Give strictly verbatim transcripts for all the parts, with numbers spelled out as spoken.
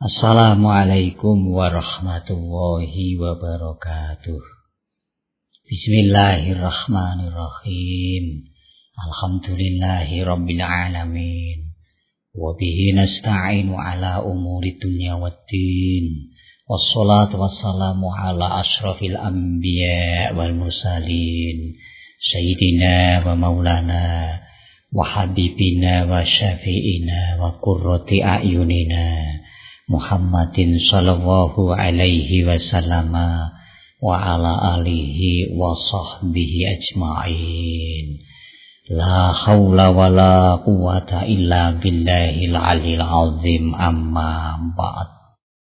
Assalamualaikum warahmatullahi wabarakatuh. Bismillahirrahmanirrahim. Alhamdulillahi rabbil alamin. Wabihi nasta'inu ala umuri dunya waddin. Wassalatu wassalamu ala ashrafil anbiya wal mursalin. Sayyidina wa maulana wa habibina wa syafi'ina wa qurrati a'yunina Muhammadin sallallahu alaihi wasallam wa ala alihi wa sahbihi ajma'in. La hawla wa la quwata illa billahil alil azim, amma ba'd.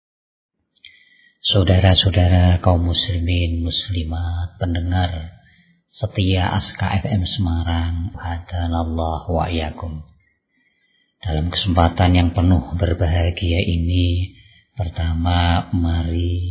Saudara-saudara kaum muslimin muslimat pendengar setia Aska F M Semarang, hadanallahu wa iyyakum. Dalam kesempatan yang penuh berbahagia ini, pertama mari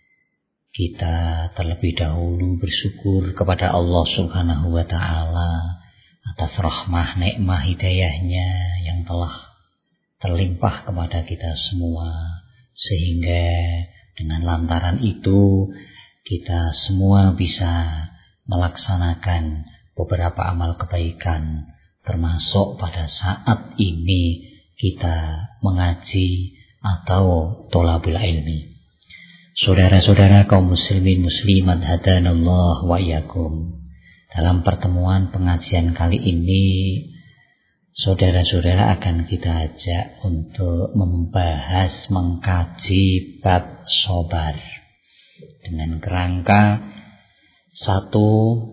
kita terlebih dahulu bersyukur kepada Allah Subhanahu wa Ta'ala atas rahmah nikmah hidayahnya yang telah terlimpah kepada kita semua, sehingga dengan lantaran itu kita semua bisa melaksanakan beberapa amal kebaikan, termasuk pada saat ini kita mengaji atau tholabul ilmi. Saudara-saudara kaum muslimin muslimat hadanallah wa iyyakum. Dalam pertemuan pengajian kali ini, saudara-saudara akan kita ajak untuk membahas, mengkaji bab sabar dengan kerangka satu,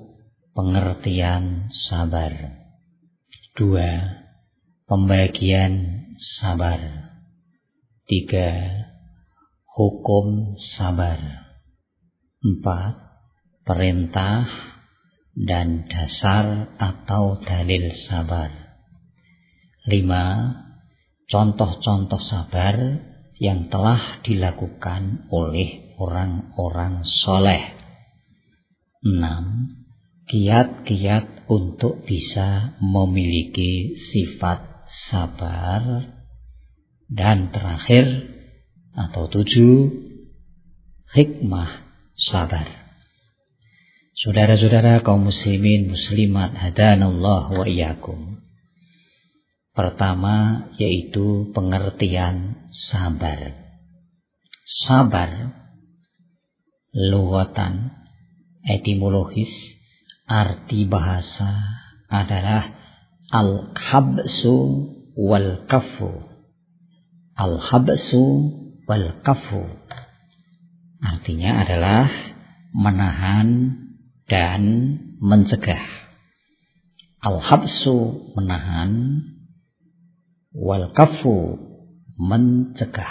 pengertian sabar. Dua, pembagian sabar. Tiga, hukum sabar. Empat, perintah dan dasar atau dalil sabar. Lima, contoh-contoh sabar yang telah dilakukan oleh orang-orang soleh. Enam, kiat-kiat untuk bisa memiliki sifat sabar. Dan terakhir atau tujuh, hikmah sabar. Saudara-saudara kaum muslimin muslimat hadanallah wa iyyakum. Pertama yaitu pengertian sabar. Sabar lughatan, etimologis, arti bahasa adalah al-habsu wal kafu. Al-habsu wal kafu artinya adalah menahan dan mencegah. Al-habsu menahan, wal kafu mencegah.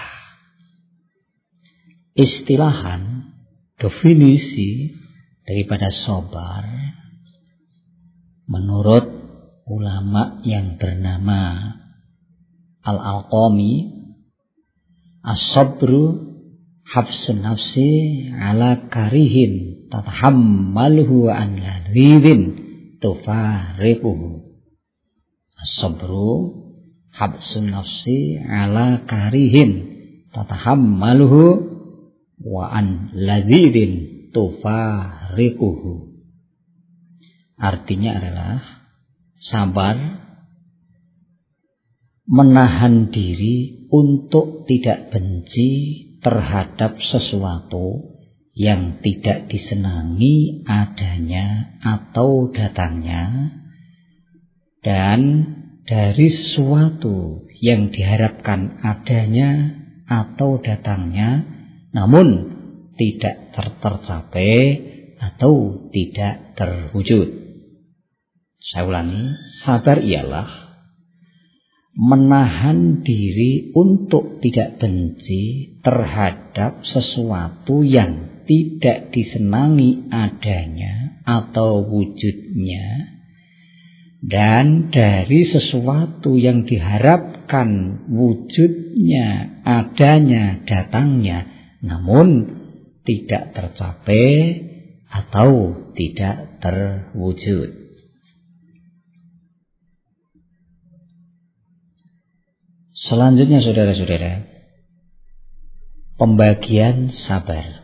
Istilahan, definisi daripada sabar menurut ulama yang bernama Al-Alqami, as-sabru habsun nafsi ala karihin tatahammaluhu an ladhidin tufariquhu. As-sabru habsun nafsi ala karihin tatahammaluhu wa an ladhidin tufariquhu. Artinya adalah sabar menahan diri untuk tidak benci terhadap sesuatu yang tidak disenangi adanya atau datangnya, dan dari sesuatu yang diharapkan adanya atau datangnya namun tidak tercapai atau tidak terwujud. Saya ulangi, sabar ialah menahan diri untuk tidak benci terhadap sesuatu yang tidak disenangi adanya atau wujudnya, dan dari sesuatu yang diharapkan wujudnya, adanya, datangnya, namun tidak tercapai atau tidak terwujud. Selanjutnya saudara-saudara, Pembagian sabar.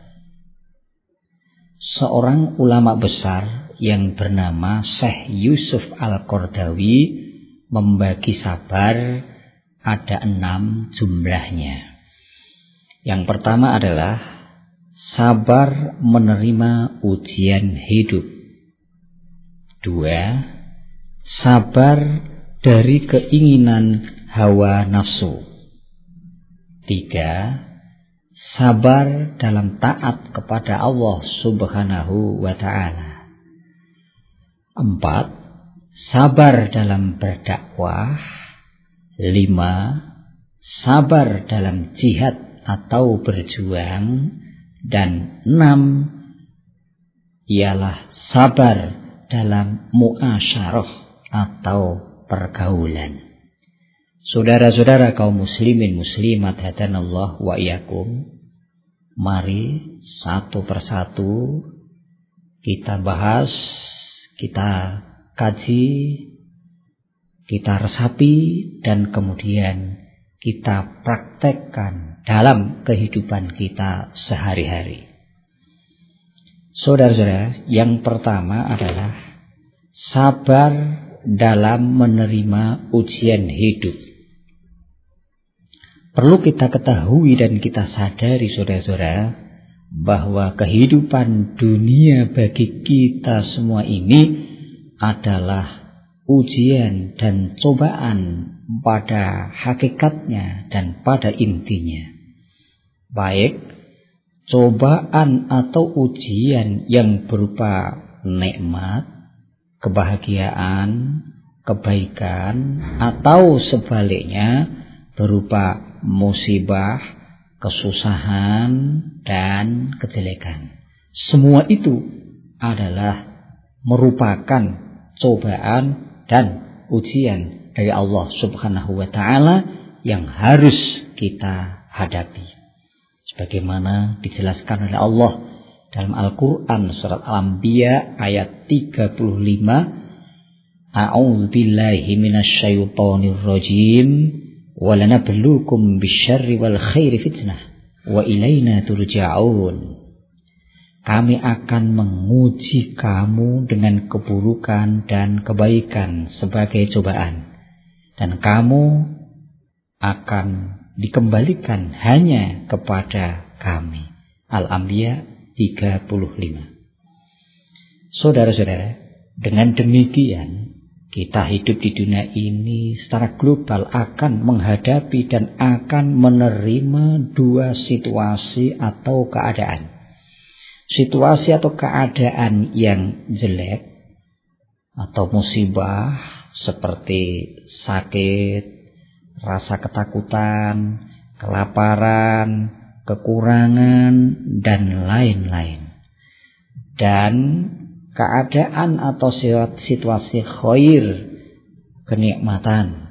Seorang ulama besar yang bernama Syekh Yusuf Al-Qaradawi membagi sabar ada enam jumlahnya. Yang pertama adalah sabar menerima ujian hidup. Dua, sabar dari keinginan hawa nafsu. Tiga, sabar dalam taat kepada Allah Subhanahu wa ta'ala. Empat, sabar dalam berdakwah. Lima, sabar dalam jihad atau berjuang. Dan enam, ialah sabar dalam muasyarah atau pergaulan. Saudara-saudara kaum muslimin muslimat hadanallah wa iyyakum, mari satu persatu kita bahas, kita kaji, kita resapi, dan kemudian kita praktekkan dalam kehidupan kita sehari-hari. Saudara-saudara, yang pertama adalah sabar dalam menerima ujian hidup. Perlu kita ketahui dan kita sadari, saudara-saudara, bahwa kehidupan dunia bagi kita semua ini adalah ujian dan cobaan pada hakikatnya dan pada intinya. Baik cobaan atau ujian yang berupa nikmat, kebahagiaan, kebaikan, atau sebaliknya berupa musibah, kesusahan, dan kejelekan. Semua itu adalah merupakan cobaan dan ujian dari Allah Subhanahu wa ta'ala yang harus kita hadapi. Sebagaimana dijelaskan oleh Allah dalam Al-Quran surat Al-Anbiya ayat tiga puluh lima. A'udzu billahi minasyaitonir rajim. Walanabluukum bisyarri wal khairi fitnah wa ilaina turja'un. Kami akan menguji kamu dengan keburukan dan kebaikan sebagai cobaan, dan kamu akan dikembalikan hanya kepada kami. Al-Anbiya tiga puluh lima. Saudara-saudara, dengan demikian kita hidup di dunia ini secara global akan menghadapi dan akan menerima dua situasi atau keadaan. Situasi atau keadaan yang jelek atau musibah seperti sakit, rasa ketakutan, kelaparan, kekurangan, dan lain-lain. Dan keadaan atau situasi khair, kenikmatan.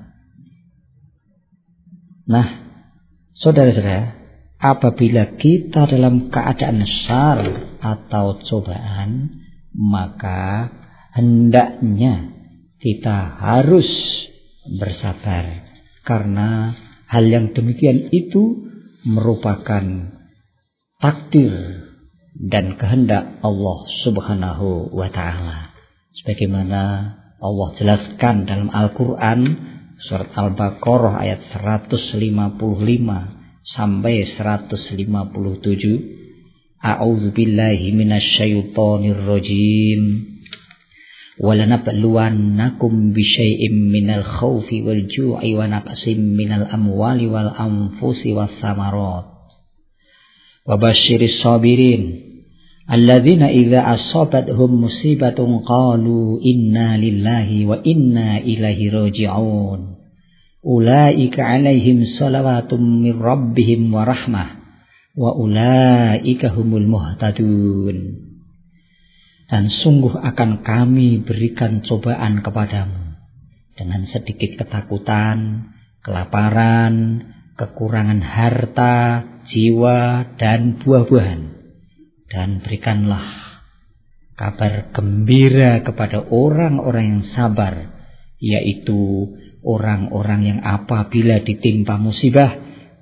Nah, saudara-saudara, apabila kita dalam keadaan syar atau cobaan, maka hendaknya kita harus bersabar, karena hal yang demikian itu merupakan takdir dan kehendak Allah Subhanahu wa ta'ala. Sebagaimana Allah jelaskan dalam Al-Quran surat Al-Baqarah ayat seratus lima puluh lima sampai seratus lima puluh tujuh. A'udzu billahi minasyaitonir rajim. Walanabluwannakum bisyai'im minal khaufi wal ju'i wa naqsim minal amwali wal anfusi was samarat. Wa basyiris sabirin alladzina idza asabathum musibatun qalu inna lillahi wa inna ilaihi raji'un. Ulaika 'alaihim shalawatum mir rabbihim wa rahmah wa ulaika humul muhtadun. Dan sungguh akan kami berikan cobaan kepadamu dengan sedikit ketakutan, kelaparan, kekurangan harta, jiwa, dan buah-buahan. Dan berikanlah kabar gembira kepada orang-orang yang sabar, yaitu orang-orang yang apabila ditimpa musibah,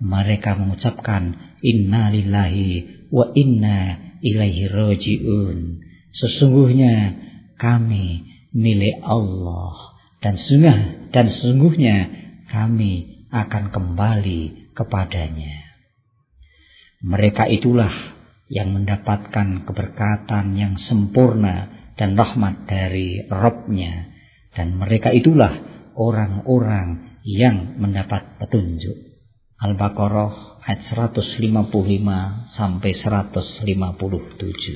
mereka mengucapkan inna lillahi wa inna ilaihi raji'un. Sesungguhnya kami milik Allah dan sungguh dan sesungguhnya kami akan kembali kepadanya. Mereka itulah yang mendapatkan keberkatan yang sempurna dan rahmat dari Rabb-Nya, dan mereka itulah orang-orang yang mendapat petunjuk. Al-Baqarah ayat seratus lima puluh lima sampai seratus lima puluh tujuh.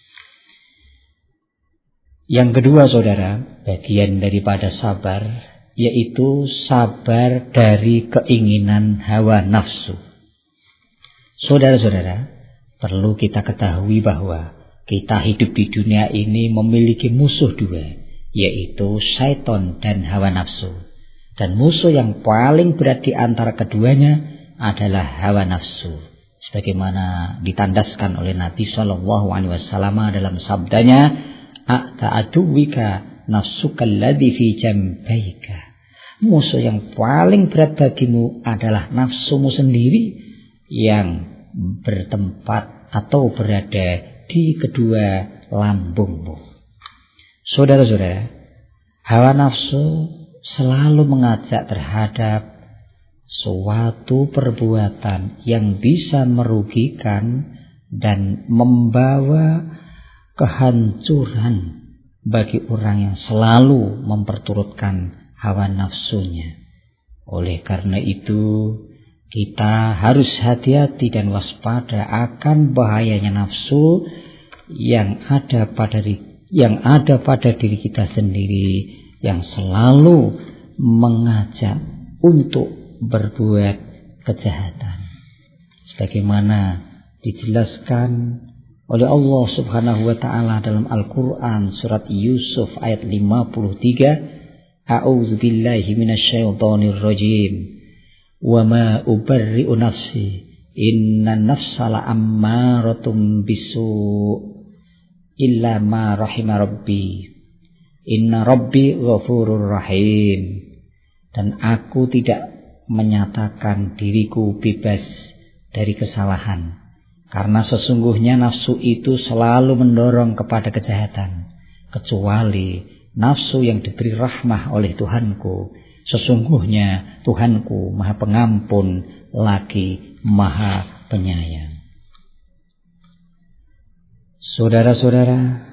Yang kedua saudara, bagian daripada sabar, yaitu sabar dari keinginan hawa nafsu. Saudara-saudara, perlu kita ketahui bahwa kita hidup di dunia ini memiliki musuh dua, yaitu syaitan dan hawa nafsu. Dan musuh yang paling berat di antara keduanya adalah hawa nafsu. Sebagaimana ditandaskan oleh Nabi Shallallahu Alaihi Wasallam dalam sabdanya, "A'ta'aduwika nafsukal ladzi fi jambaika." Musuh yang paling berat bagimu adalah nafsumu sendiri yang bertempat atau berada di kedua lambungmu. Saudara-saudara, hawa nafsu selalu mengajak terhadap suatu perbuatan yang bisa merugikan dan membawa kehancuran bagi orang yang selalu memperturutkan hawa nafsunya. Oleh karena itu, kita harus hati-hati dan waspada akan bahayanya nafsu yang ada pada yang ada pada diri kita sendiri, yang selalu mengajak untuk berbuat kejahatan. Sebagaimana dijelaskan oleh Allah Subhanahu wa taala dalam Al-Qur'an surat Yusuf ayat lima puluh tiga, A'udzubillahi minasyaitonir rajim. Wa ma ubarri'u nafsi inna nafsa la'ammaratun bisu' illa ma rahima rabbi inna rabbi ghafurur rahim. Dan aku tidak menyatakan diriku bebas dari kesalahan, karena sesungguhnya nafsu itu selalu mendorong kepada kejahatan, kecuali nafsu yang diberi rahmah oleh Tuhanku. Sesungguhnya Tuhanku Maha Pengampun lagi Maha Penyayang. Saudara-saudara,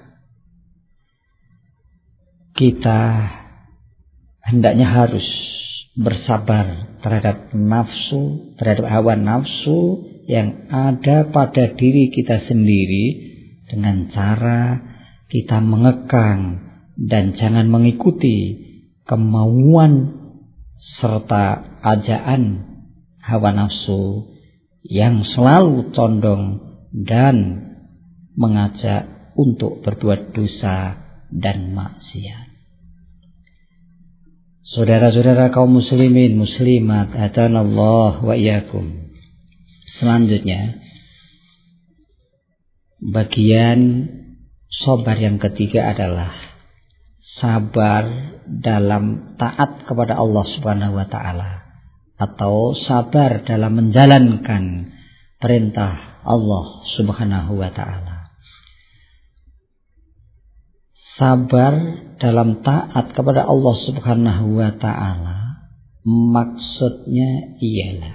kita hendaknya harus bersabar terhadap nafsu, terhadap hawa nafsu yang ada pada diri kita sendiri, dengan cara kita mengekang dan jangan mengikuti kemauan serta ajaan hawa nafsu yang selalu condong dan mengajak untuk berbuat dosa dan maksiat. Saudara-saudara kaum muslimin muslimat, hadanallah wa iyyakum. Selanjutnya, bagian sabar yang ketiga adalah sabar dalam taat kepada Allah Subhanahu wa taala, atau sabar dalam menjalankan perintah Allah Subhanahu wa taala. Sabar dalam taat kepada Allah Subhanahu wa taala maksudnya ialah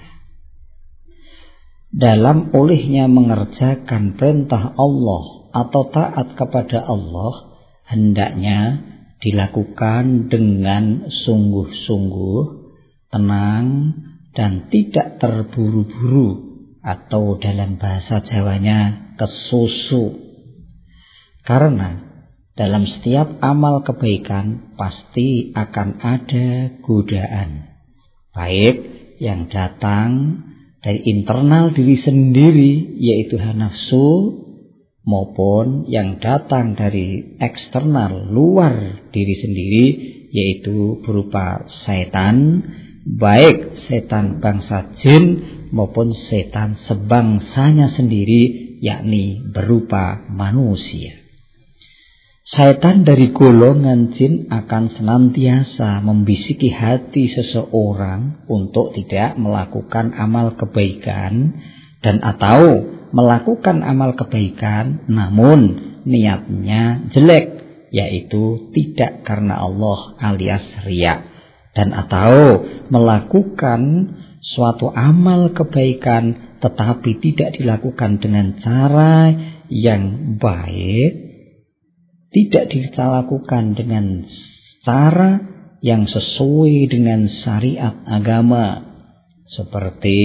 dalam olehnya mengerjakan perintah Allah atau taat kepada Allah hendaknya dilakukan dengan sungguh-sungguh, tenang, dan tidak terburu-buru, atau dalam bahasa Jawanya kesusu. Karena dalam setiap amal kebaikan pasti akan ada godaan, baik yang datang dari internal diri sendiri yaitu hawa nafsu, maupun yang datang dari eksternal luar diri sendiri yaitu berupa setan, baik setan bangsa jin maupun setan sebangsanya sendiri yakni berupa manusia. Syaitan dari golongan jin akan senantiasa membisiki hati seseorang untuk tidak melakukan amal kebaikan dan atau melakukan amal kebaikan namun niatnya jelek, yaitu tidak karena Allah alias riya, dan atau melakukan suatu amal kebaikan tetapi tidak dilakukan dengan cara yang baik, tidak dilakukan dengan cara yang sesuai dengan syariat agama, seperti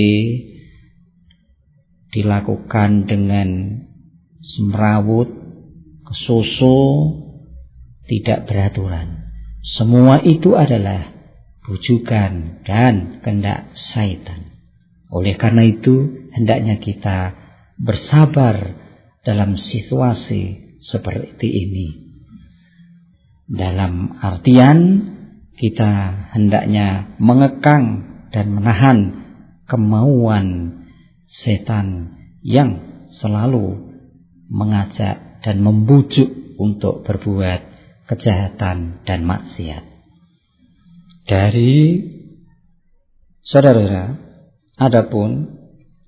dilakukan dengan semrawut, kesusu, tidak beraturan. Semua itu adalah bujukan dan kehendak syaitan. Oleh karena itu, hendaknya kita bersabar dalam situasi seperti ini. Dalam artian kita hendaknya mengekang dan menahan kemauan setan yang selalu mengajak dan membujuk untuk berbuat kejahatan dan maksiat. Dari saudara, adapun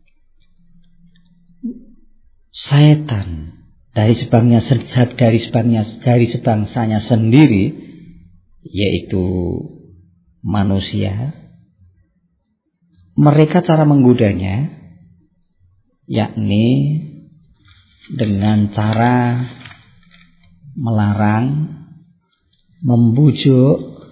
setan dari sebangnya dari sebangnya dari sebangsanya sendiri, yaitu manusia, mereka cara menggodanya yakni dengan cara melarang, membujuk,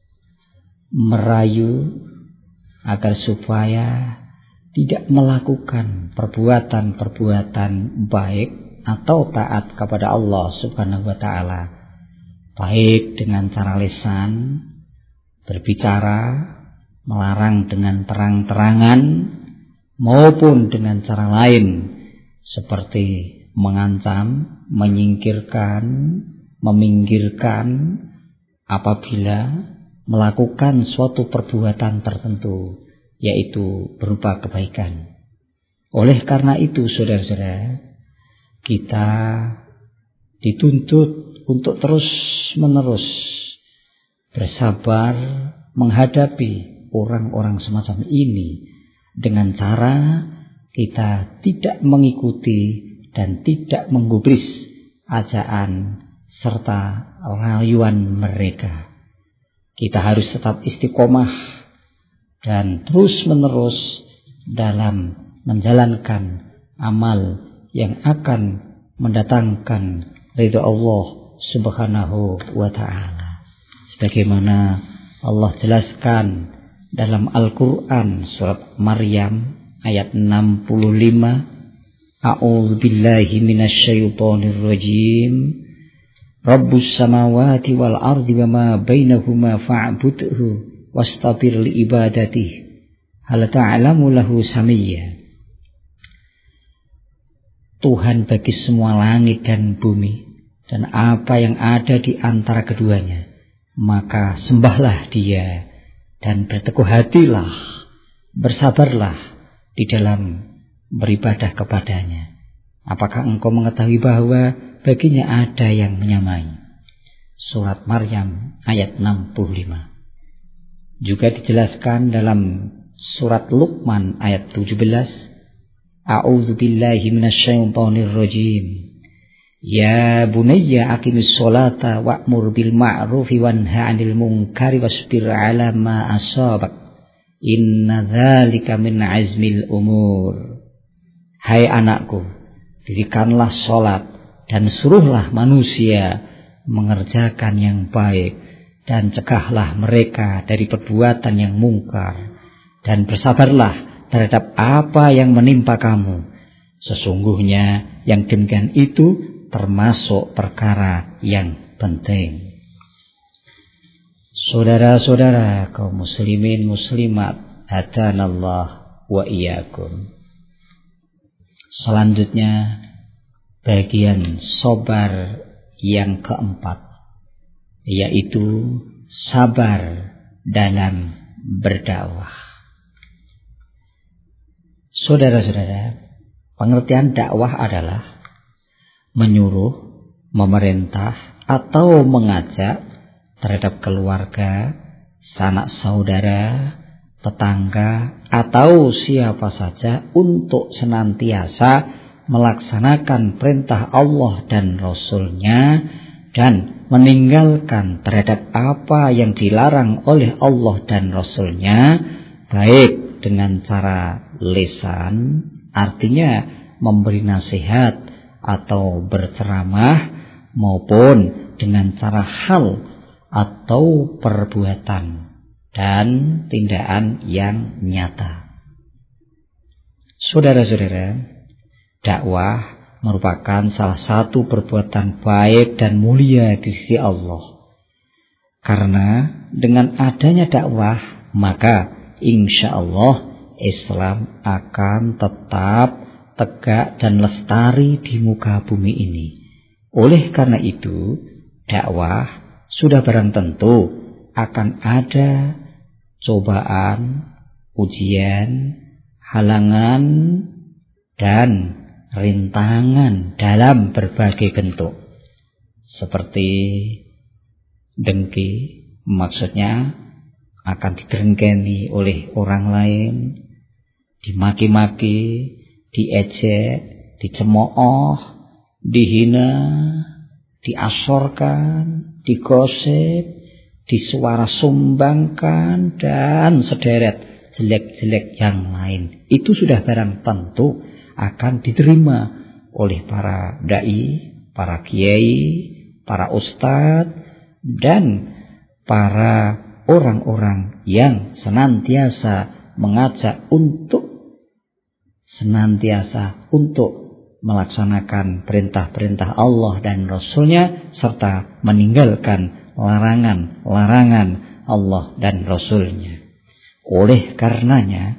merayu agar supaya tidak melakukan perbuatan-perbuatan baik atau taat kepada Allah Subhanahu wa taala, baik dengan cara lisan, berbicara, melarang dengan terang-terangan, maupun dengan cara lain seperti mengancam, menyingkirkan, meminggirkan apabila melakukan suatu perbuatan tertentu, yaitu berupa kebaikan. Oleh karena itu, saudara-saudara, kita dituntut untuk terus-menerus bersabar menghadapi orang-orang semacam ini dengan cara kita tidak mengikuti dan tidak menggubris ajaan serta rayuan mereka. Kita harus tetap istiqomah dan terus-menerus dalam menjalankan amal yang akan mendatangkan ridha Allah Subhanahu wa taala. Sebagaimana Allah jelaskan dalam Al-Qur'an surat Maryam ayat enam puluh lima, A'udzu billahi minasyaitonir rajim. Rabbus samawati wal ardi wama bainahuma fa'budhu wastabir li ibadatihi hal ta'lamu lahu samiyya. Tuhan bagi semua langit dan bumi dan apa yang ada di antara keduanya, maka sembahlah Dia dan berteguh hatilah, bersabarlah di dalam beribadah kepadanya. Apakah engkau mengetahui bahwa baginya ada yang menyamai? Surat Maryam ayat enam puluh lima. Juga dijelaskan dalam surat Luqman ayat tujuh belas, A'udzu billahi minasyaitonir rajim. Ya bunayya aqimis sholata wa'mur bil ma'rufi wanha 'anil munkari wasbir 'ala ma asabak. Inna dzalika min 'azmil umur. Hai anakku, dirikanlah sholat dan suruhlah manusia mengerjakan yang baik dan cegahlah mereka dari perbuatan yang mungkar dan bersabarlah terhadap apa yang menimpa kamu. Sesungguhnya yang demikian itu termasuk perkara yang penting. Saudara-saudara kaum muslimin muslimat, hadanallah wa iyyakum. Selanjutnya bagian sabar yang keempat, yaitu sabar dalam berdakwah. Saudara-saudara, pengertian dakwah adalah menyuruh, memerintah, atau mengajak terhadap keluarga, sanak saudara, tetangga, atau siapa saja untuk senantiasa melaksanakan perintah Allah dan Rasul-Nya dan meninggalkan terhadap apa yang dilarang oleh Allah dan Rasul-Nya, baik dengan cara lisan, artinya memberi nasihat atau berceramah, maupun dengan cara hal atau perbuatan dan tindakan yang nyata. Saudara-saudara, dakwah merupakan salah satu perbuatan baik dan mulia di sisi Allah. Karena dengan adanya dakwah, maka insya Allah Islam akan tetap tegak dan lestari di muka bumi ini. Oleh karena itu, dakwah sudah barang tentu akan ada cobaan, ujian, halangan, dan rintangan dalam berbagai bentuk. Seperti dengki, maksudnya akan didengkeni oleh orang lain, dimaki-maki, diejek, dicemooh, dihina, diasorkan, digosip, disuara sumbangkan, dan sederet jelek-jelek yang lain. Itu sudah barang tentu akan diterima oleh para dai, para kiai, para ustadz, dan para orang-orang yang senantiasa mengajak untuk senantiasa untuk melaksanakan perintah-perintah Allah dan Rasul-Nya, serta meninggalkan larangan-larangan Allah dan Rasul-Nya. Oleh karenanya,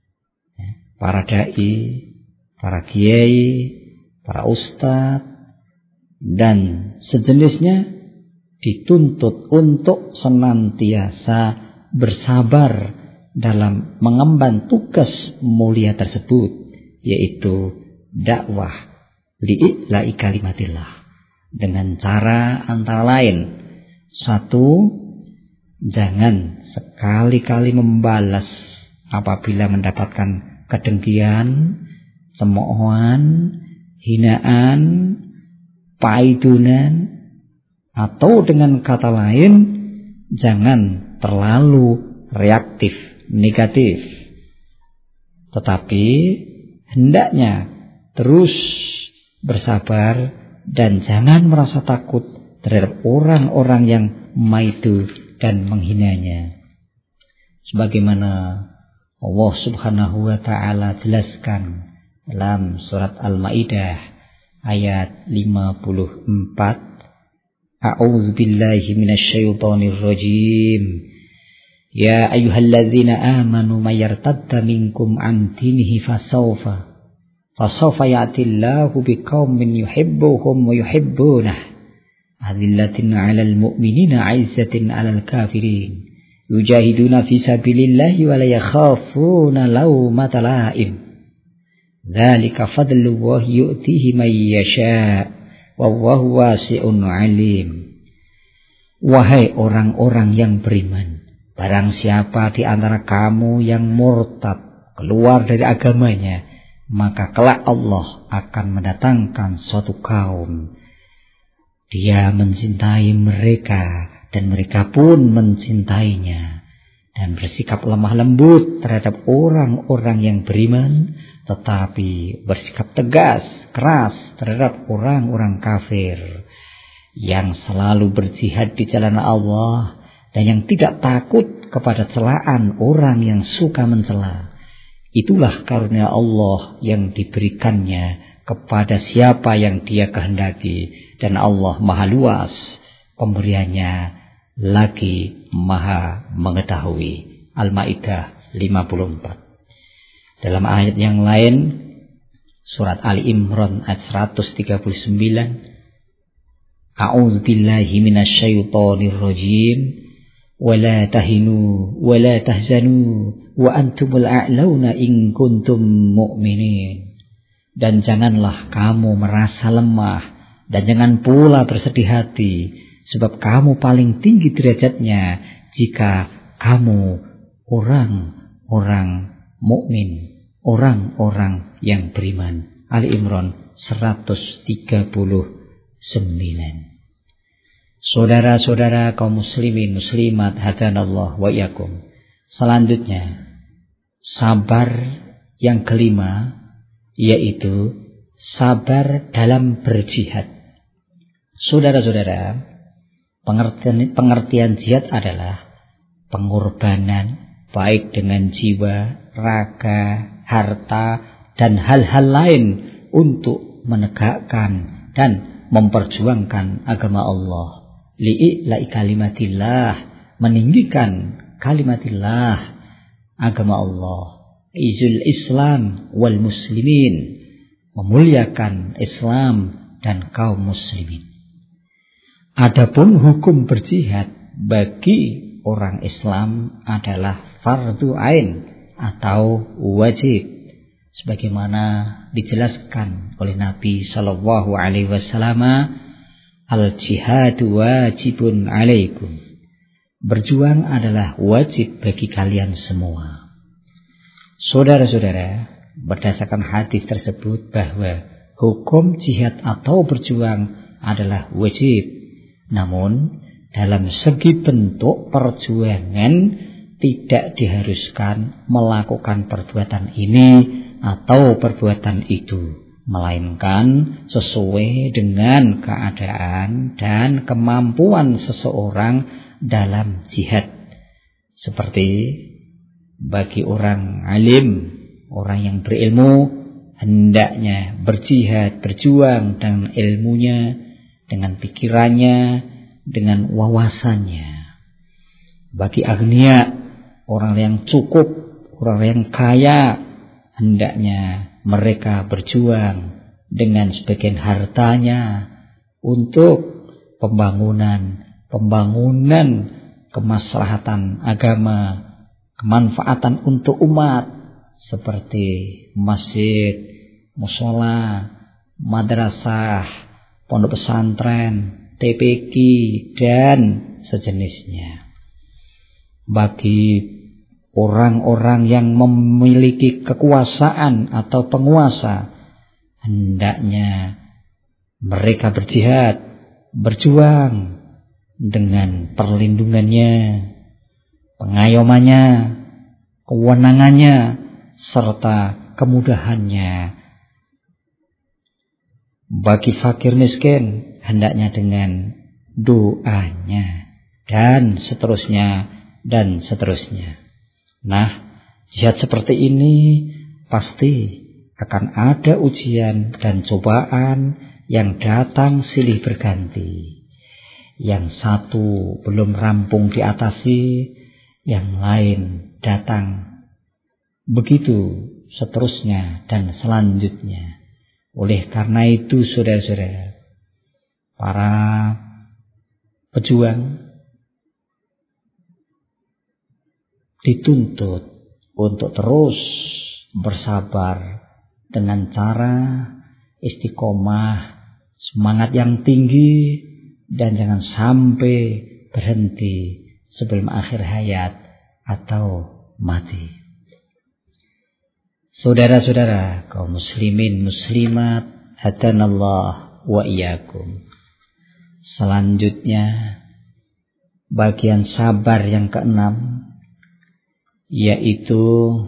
para dai, para kiai, para ustadz, dan sejenisnya dituntut untuk senantiasa bersabar dalam mengemban tugas mulia tersebut, yaitu dakwah li'i'la'i kalimatillah, dengan cara antara lain: satu, jangan sekali-kali membalas apabila mendapatkan kedengkian, cemoohan, hinaan, paidunan, atau dengan kata lain, jangan terlalu reaktif, negatif, tetapi hendaknya terus bersabar dan jangan merasa takut terhadap orang-orang yang maidu dan menghinanya. Sebagaimana Allah Subhanahu wa taala jelaskan dalam surat Al-Maidah ayat lima puluh empat, A'udzu billahi minasyaitonir rajim. Ya ayyuhalladzina amanu may yartadda minkum an dinihi fasawfa fasawfa ya'tillahu biqaumin yuhibbuhum wa yuhibbunah adzillatin 'alal mu'minina 'izzatin 'alal kafirin yujahiduna fi sabilillahi wa la yakhafuna lawmata la'im dzalika fadlullahi yu'tihi may yasha' wallahu wasi'un 'alim. Wahai orang-orang yang beriman, barang siapa di antara kamu yang murtad, keluar dari agamanya, maka kelak Allah akan mendatangkan suatu kaum. Dia mencintai mereka dan mereka pun mencintainya, dan bersikap lemah lembut terhadap orang-orang yang beriman, tetapi bersikap tegas, keras terhadap orang-orang kafir, yang selalu berjihad di jalan Allah dan yang tidak takut kepada celaan orang yang suka mencela. Itulah karunia Allah yang diberikannya kepada siapa yang Dia kehendaki, dan Allah Maha luas pemberiannya lagi Maha mengetahui. Al-Maidah lima puluh empat. Dalam ayat yang lain, surat Ali Imran ayat seratus tiga puluh sembilan, A'udzu billahi minasyaitonir rajim. Wala tahinu wala tahzanu wa antumul a'launa in kuntum mu'minin. Dan janganlah kamu merasa lemah Dan jangan pula bersedih hati, sebab kamu paling tinggi derajatnya jika kamu orang-orang mukmin, orang-orang yang beriman. Ali Imran seratus tiga puluh sembilan. Saudara-saudara kaum muslimin muslimat hadanallah wa iyyakum. Selanjutnya, sabar yang kelima yaitu sabar dalam berjihad. Saudara-saudara, pengertian, pengertian jihad adalah pengorbanan baik dengan jiwa, raga, harta, dan hal-hal lain untuk menegakkan dan memperjuangkan agama Allah. Li'i'la'i kalimatillah, meninggikan kalimatillah, agama Allah. Izul Islam wal muslimin, memuliakan Islam dan kaum muslimin. Adapun hukum berjihad bagi orang Islam adalah fardu ain atau wajib, sebagaimana dijelaskan oleh Nabi Shallallahu Alaihi Wasallam, al jihadu wajibun alaikum. Berjuang adalah wajib bagi kalian semua. Saudara-saudara, berdasarkan hadis tersebut bahwa hukum jihad atau berjuang adalah wajib. Namun dalam segi bentuk perjuangan tidak diharuskan melakukan perbuatan ini atau perbuatan itu, melainkan sesuai dengan keadaan dan kemampuan seseorang dalam jihad. Seperti bagi orang alim, orang yang berilmu, hendaknya berjihad, berjuang dengan ilmunya, dengan pikirannya, dengan wawasannya. Bagi agnia, orang yang cukup, orang yang kaya, hendaknya mereka berjuang dengan sebagian hartanya untuk pembangunan, pembangunan kemaslahatan agama, kemanfaatan untuk umat, seperti masjid, mushola, madrasah, pondok pesantren, T P Q, dan sejenisnya. Bagi orang-orang yang memiliki kekuasaan atau penguasa, hendaknya mereka berjihad, berjuang dengan perlindungannya, pengayomannya, kewenangannya, serta kemudahannya. Bagi fakir miskin, hendaknya dengan doanya, dan seterusnya, dan seterusnya. Nah, jihad seperti ini pasti akan ada ujian dan cobaan yang datang silih berganti. Yang satu belum rampung diatasi, yang lain datang. Begitu seterusnya dan selanjutnya. Oleh karena itu, saudara-saudara, para pejuang dituntut untuk terus bersabar dengan cara istiqomah, semangat yang tinggi, dan jangan sampai berhenti sebelum akhir hayat atau mati. Saudara-saudara kaum muslimin muslimat hadanallah wa iyyakum. Selanjutnya bagian sabar yang keenam, yaitu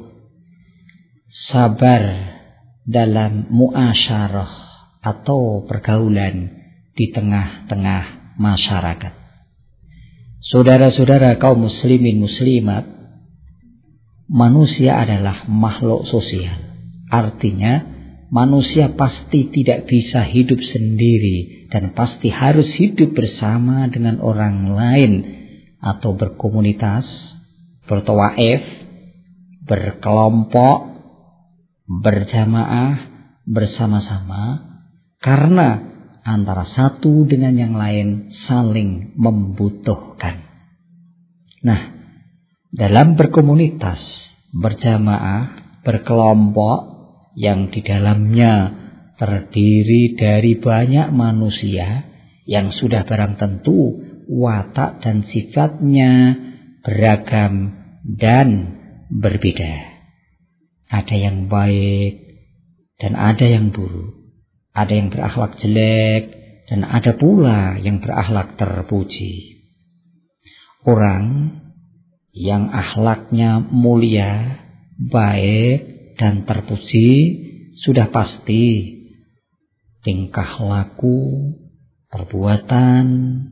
sabar dalam muasyarah atau pergaulan di tengah-tengah masyarakat. Saudara-saudara kaum muslimin muslimat, manusia adalah makhluk sosial. Artinya manusia pasti tidak bisa hidup sendiri dan pasti harus hidup bersama dengan orang lain atau berkomunitas, bertawaif, berkelompok, berjamaah, bersama-sama, karena antara satu dengan yang lain saling membutuhkan. Nah, dalam berkomunitas, berjamaah, berkelompok yang di dalamnya terdiri dari banyak manusia yang sudah barang tentu watak dan sifatnya beragam dan berbeda. Ada yang baik dan ada yang buruk. Ada yang berakhlak jelek dan ada pula yang berakhlak terpuji. Orang yang akhlaknya mulia, baik dan terpuji sudah pasti tingkah laku, perbuatan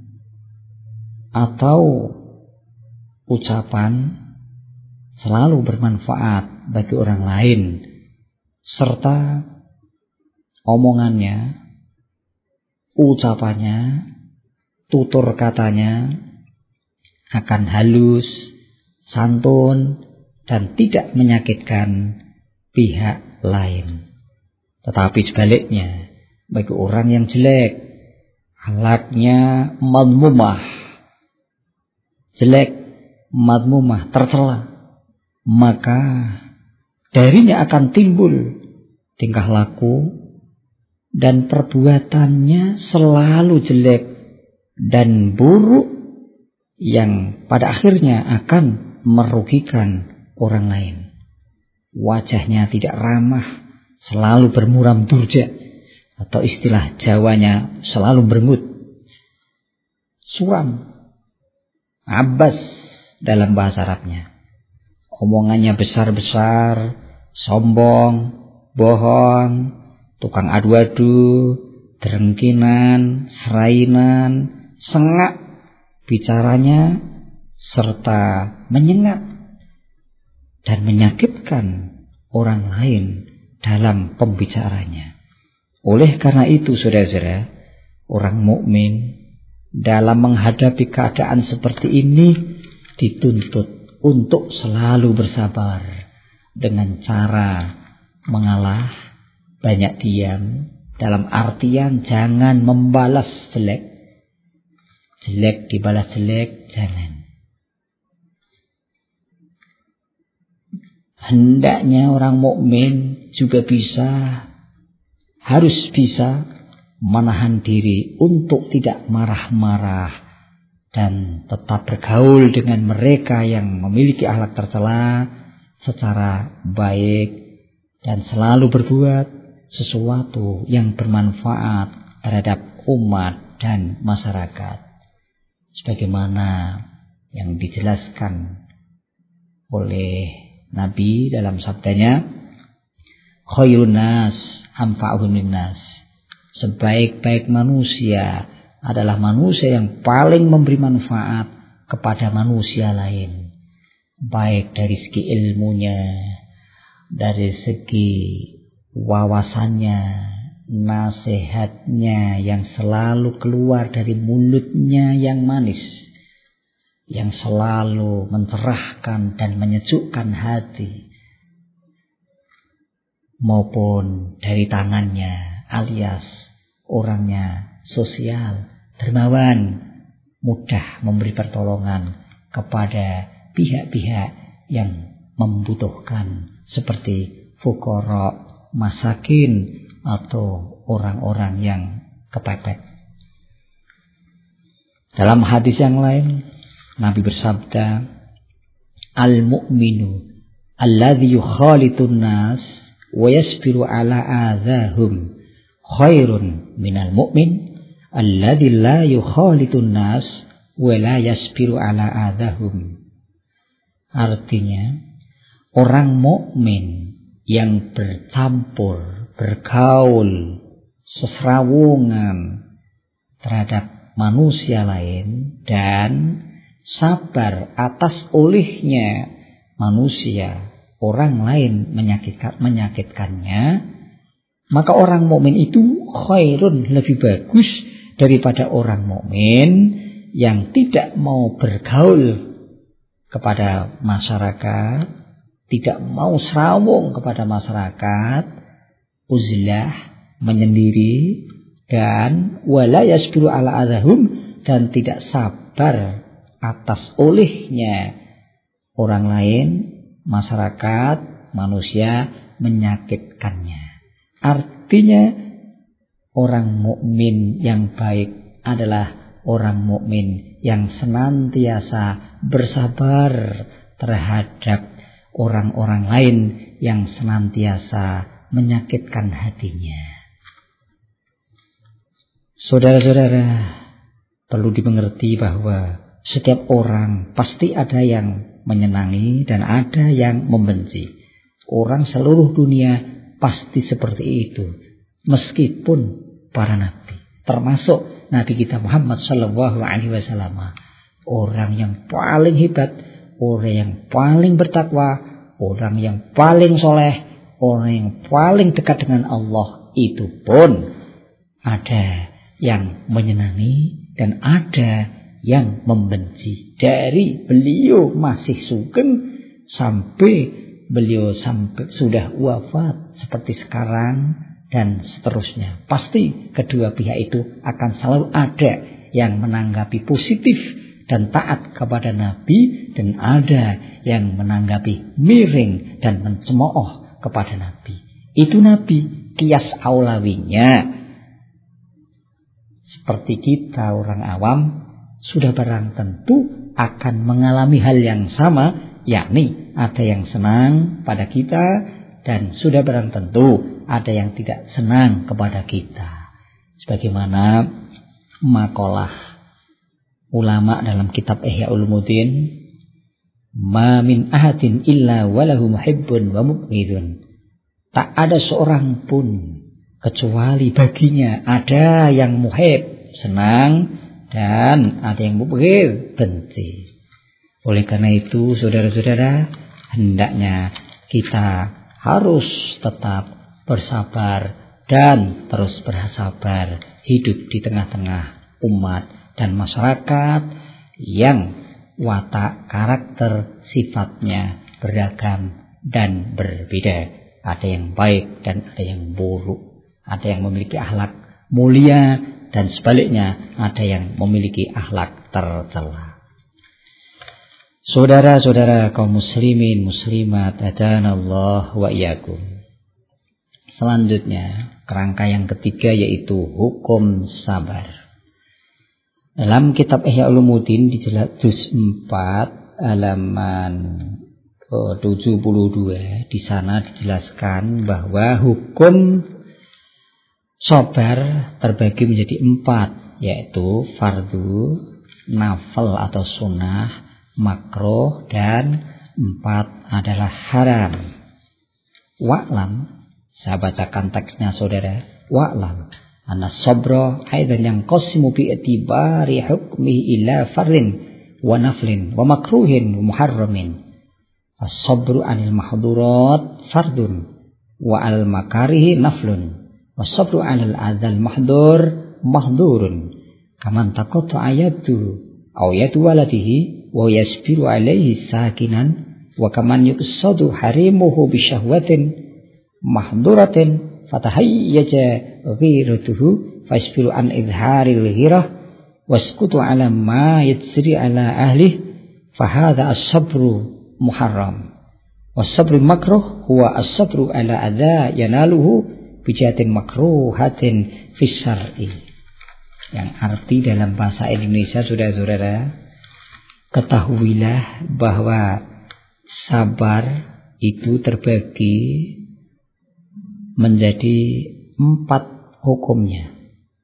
atau ucapan selalu bermanfaat bagi orang lain, serta omongannya, ucapannya, tutur katanya akan halus, santun, dan tidak menyakitkan pihak lain. Tetapi sebaliknya, bagi orang yang jelek, akhlaknya madmumah, jelek, madmumah, tercela, maka darinya akan timbul tingkah laku dan perbuatannya selalu jelek dan buruk yang pada akhirnya akan merugikan orang lain. Wajahnya tidak ramah, selalu bermuram durja, atau istilah Jawanya selalu beremut, suram, abas dalam bahasa Arabnya. Omongannya besar-besar, sombong, bohong, tukang adu-adu, derengkinan, serainan, sengak bicaranya, serta menyengat dan menyakitkan orang lain dalam pembicaranya. Oleh karena itu, saudara-saudara, orang mukmin dalam menghadapi keadaan seperti ini dituntut untuk selalu bersabar dengan cara mengalah, banyak diam, dalam artian jangan membalas jelek. Jelek dibalas jelek, jangan. Hendaknya orang mukmin juga bisa, harus bisa menahan diri untuk tidak marah-marah dan tetap bergaul dengan mereka yang memiliki akhlak tercela secara baik dan selalu berbuat sesuatu yang bermanfaat terhadap umat dan masyarakat. Sebagaimana yang dijelaskan oleh Nabi dalam sabdanya, khairun nas anfa'uhum linnas. Sebaik-baik manusia adalah manusia yang paling memberi manfaat kepada manusia lain. Baik dari segi ilmunya, dari segi wawasannya, nasihatnya yang selalu keluar dari mulutnya yang manis, yang selalu mencerahkan dan menyejukkan hati, maupun dari tangannya alias orangnya sosial, dermawan, mudah memberi pertolongan kepada pihak-pihak yang membutuhkan seperti fuqara, masakin, atau orang-orang yang kepepet. Dalam hadis yang lain Nabi bersabda, al-mu'minu alladhi yukhalitun nas wa yasbiru ala adzahum khairun minal mu'min alladhi la yukhalitun nas wa la yasbiru ala adzahum. Artinya, orang mukmin yang bercampur, bergaul, seserawungan terhadap manusia lain dan sabar atas olehnya manusia, orang lain menyakitkan, menyakitkannya, maka orang mukmin itu khairun, lebih bagus daripada orang mukmin yang tidak mau bergaul kepada masyarakat, tidak mau serawung kepada masyarakat, uzlah, menyendiri, dan wala yasbiru ala adzahum, dan tidak sabar atas olehnya orang lain, masyarakat, manusia menyakitkannya. Artinya orang mukmin yang baik adalah orang mukmin yang senantiasa bersabar terhadap orang-orang lain yang senantiasa menyakitkan hatinya. Saudara-saudara, perlu dimengerti bahwa setiap orang pasti ada yang menyenangi dan ada yang membenci. Orang seluruh dunia pasti seperti itu, meskipun para nabi, termasuk Nabi kita Muhammad Sallallahu Alaihi Wasallam, orang yang paling hebat, orang yang paling bertakwa, orang yang paling soleh, orang yang paling dekat dengan Allah, itu pun ada yang menyenangi dan ada yang membenci. Dari beliau masih sugeng sampai beliau sampai sudah wafat seperti sekarang dan seterusnya. Pasti kedua pihak itu akan selalu ada yang menanggapi positif dan taat kepada Nabi, dan ada yang menanggapi miring dan mencemooh kepada Nabi. Itu Nabi, kias aulawinya. Seperti kita orang awam sudah barang tentu akan mengalami hal yang sama, yakni ada yang senang pada kita dan sudah barang tentu ada yang tidak senang kepada kita. Sebagaimana makalah ulama dalam kitab Ihya Ulumuddin, ma min ahadin illa walahu muhibbun wa mubghidun. Tak ada seorang pun kecuali baginya ada yang muhib, senang, dan ada yang mubghid, benci. Oleh karena itu, saudara-saudara, hendaknya kita harus tetap bersabar dan terus bersabar hidup di tengah-tengah umat dan masyarakat yang watak, karakter, sifatnya beragam dan berbeda. Ada yang baik dan ada yang buruk. Ada yang memiliki akhlak mulia dan sebaliknya ada yang memiliki akhlak tercela. Saudara-saudara kaum muslimin muslimat, adanallah wa iyyakum. Selanjutnya, kerangka yang ketiga yaitu hukum sabar. Dalam kitab Ihya Ulumuddin di juz empat halaman tujuh puluh dua, di sana dijelaskan bahwa hukum sabar terbagi menjadi empat, yaitu fardu, nafil atau sunnah, makruh, dan empat adalah haram. Wa'lam, saya bacakan teksnya saudara. Wa'lam anna sabra aidan yang qasimu bi itibari hukmi ila fardin wa naflin wa makruhin wa muharramin. As-sabru anil mahdurat fardun wa al makarihi naflun. Was-sabru 'alal adzal mahdur mahdurun. Kaman taqatta ayatu aw yatu waladihi wa yasbiru 'alaihi sakinan wa kaman yuqsadu harimuhu bi syahwatin mahduratin fatahayyaja ghiratuhu fasbiru an idharil ghirah waskutu 'ala ma yatsri 'ala ahli fa hadha as-sabru muharram. Was-sabru makruh huwa as-sabru 'ala adza yanaluhu bijatin makruhatin fisar'i. Yang arti dalam bahasa Indonesia, saudara-saudara, ketahuilah bahwa sabar itu terbagi menjadi empat hukumnya,